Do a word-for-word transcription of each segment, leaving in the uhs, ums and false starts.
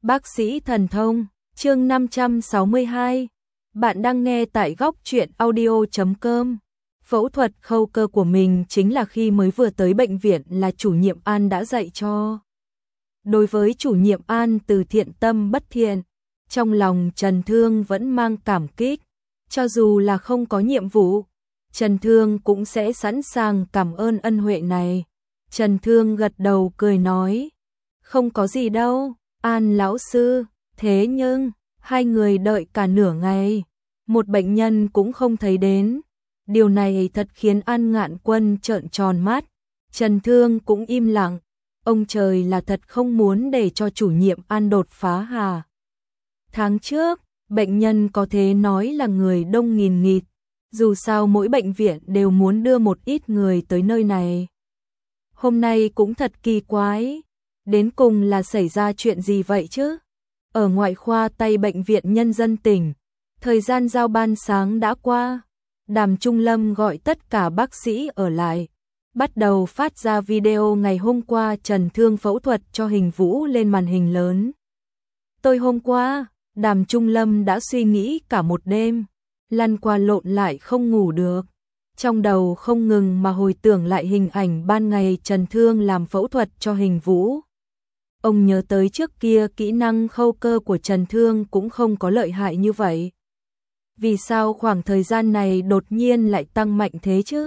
Bác sĩ thần thông, chương năm trăm sáu mươi hai. Bạn đang nghe tại góc truyện audio chấm com. Phẫu thuật khâu cơ của mình chính là khi mới vừa tới bệnh viện là chủ nhiệm An đã dạy cho. Đối với chủ nhiệm An từ thiện tâm bất thiện, trong lòng Trần Thương vẫn mang cảm kích. Cho dù là không có nhiệm vụ, Trần Thương cũng sẽ sẵn sàng cảm ơn ân huệ này. Trần Thương gật đầu cười nói, không có gì đâu, An lão sư, thế nhưng, hai người đợi cả nửa ngày, một bệnh nhân cũng không thấy đến. Điều này thật khiến An Ngạn Quân trợn tròn mắt, Trần Thương cũng im lặng, ông trời là thật không muốn để cho chủ nhiệm An đột phá hà. Tháng trước, bệnh nhân có thể nói là người đông nghìn nghịt, dù sao mỗi bệnh viện đều muốn đưa một ít người tới nơi này. Hôm nay cũng thật kỳ quái, đến cùng là xảy ra chuyện gì vậy chứ? Ở ngoại khoa Tây Bệnh viện Nhân dân tỉnh, thời gian giao ban sáng đã qua, Đàm Trung Lâm gọi tất cả bác sĩ ở lại, bắt đầu phát ra video ngày hôm qua Trần Thương phẫu thuật cho Hình Vũ lên màn hình lớn. Tôi hôm qua, Đàm Trung Lâm đã suy nghĩ cả một đêm, lăn qua lộn lại không ngủ được. Trong đầu không ngừng mà hồi tưởng lại hình ảnh ban ngày Trần Thương làm phẫu thuật cho Hình Vũ. Ông nhớ tới trước kia kỹ năng khâu cơ của Trần Thương cũng không có lợi hại như vậy. Vì sao khoảng thời gian này đột nhiên lại tăng mạnh thế chứ?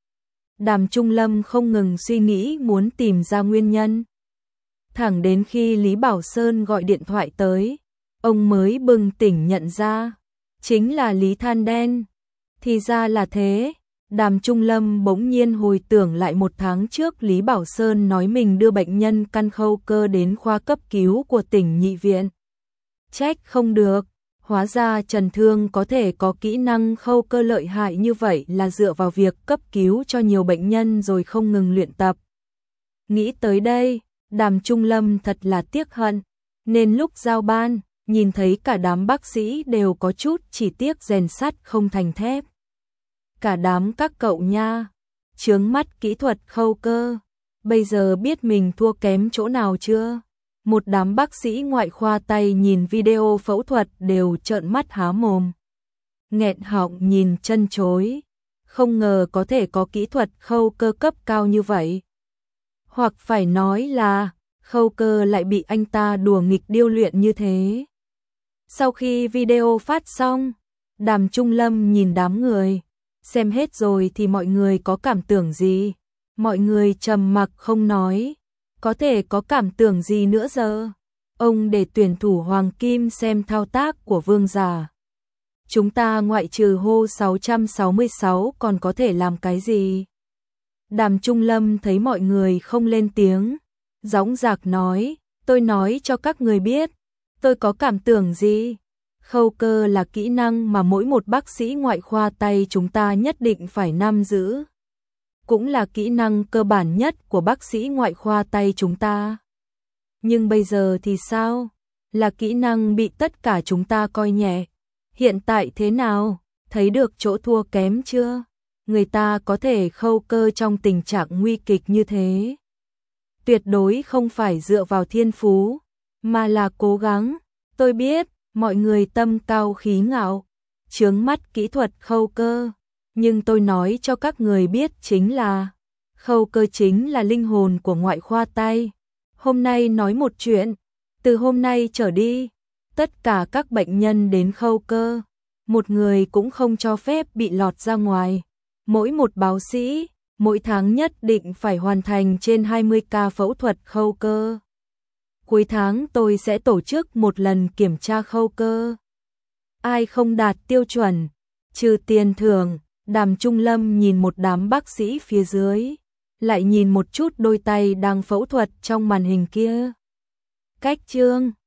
Đàm Trung Lâm không ngừng suy nghĩ muốn tìm ra nguyên nhân. Thẳng đến khi Lý Bảo Sơn gọi điện thoại tới, ông mới bừng tỉnh nhận ra, chính là Lý Than Đen. Thì ra là thế. Đàm Trung Lâm bỗng nhiên hồi tưởng lại một tháng trước Lý Bảo Sơn nói mình đưa bệnh nhân căn khâu cơ đến khoa cấp cứu của tỉnh Nhị Viện. Trách không được, hóa ra Trần Thương có thể có kỹ năng khâu cơ lợi hại như vậy là dựa vào việc cấp cứu cho nhiều bệnh nhân rồi không ngừng luyện tập. Nghĩ tới đây, Đàm Trung Lâm thật là tiếc hận, nên lúc giao ban, nhìn thấy cả đám bác sĩ đều có chút chỉ tiếc rèn sắt không thành thép. Cả đám các cậu nha, chướng mắt kỹ thuật khâu cơ, bây giờ biết mình thua kém chỗ nào chưa? Một đám bác sĩ ngoại khoa Tây nhìn video phẫu thuật đều trợn mắt há mồm, nghẹn họng nhìn chân chối, không ngờ có thể có kỹ thuật khâu cơ cấp cao như vậy. Hoặc phải nói là, khâu cơ lại bị anh ta đùa nghịch điêu luyện như thế. Sau khi video phát xong, Đàm Trung Lâm nhìn đám người, xem hết rồi thì mọi người có cảm tưởng gì? Mọi người trầm mặc không nói, có thể có cảm tưởng gì nữa giờ? Ông để tuyển thủ Hoàng Kim xem thao tác của Vương Giả. Chúng ta ngoại trừ hô sáu trăm sáu mươi sáu còn có thể làm cái gì? Đàm Trung Lâm thấy mọi người không lên tiếng, dõng dạc nói, tôi nói cho các người biết, tôi có cảm tưởng gì? Khâu cơ là kỹ năng mà mỗi một bác sĩ ngoại khoa Tây chúng ta nhất định phải nắm giữ. Cũng là kỹ năng cơ bản nhất của bác sĩ ngoại khoa Tây chúng ta. Nhưng bây giờ thì sao? Là kỹ năng bị tất cả chúng ta coi nhẹ. Hiện tại thế nào? Thấy được chỗ thua kém chưa? Người ta có thể khâu cơ trong tình trạng nguy kịch như thế. Tuyệt đối không phải dựa vào thiên phú, mà là cố gắng. Tôi biết, mọi người tâm cao khí ngạo, chướng mắt kỹ thuật khâu cơ, nhưng tôi nói cho các người biết chính là khâu cơ chính là linh hồn của ngoại khoa Tây. Hôm nay nói một chuyện, từ hôm nay trở đi, tất cả các bệnh nhân đến khâu cơ, một người cũng không cho phép bị lọt ra ngoài. Mỗi một bác sĩ, mỗi tháng nhất định phải hoàn thành trên hai mươi ca phẫu thuật khâu cơ. Cuối tháng tôi sẽ tổ chức một lần kiểm tra khâu cơ. Ai không đạt tiêu chuẩn, trừ tiền thưởng. Đàm Trung Lâm nhìn một đám bác sĩ phía dưới, lại nhìn một chút đôi tay đang phẫu thuật trong màn hình kia. Cách chương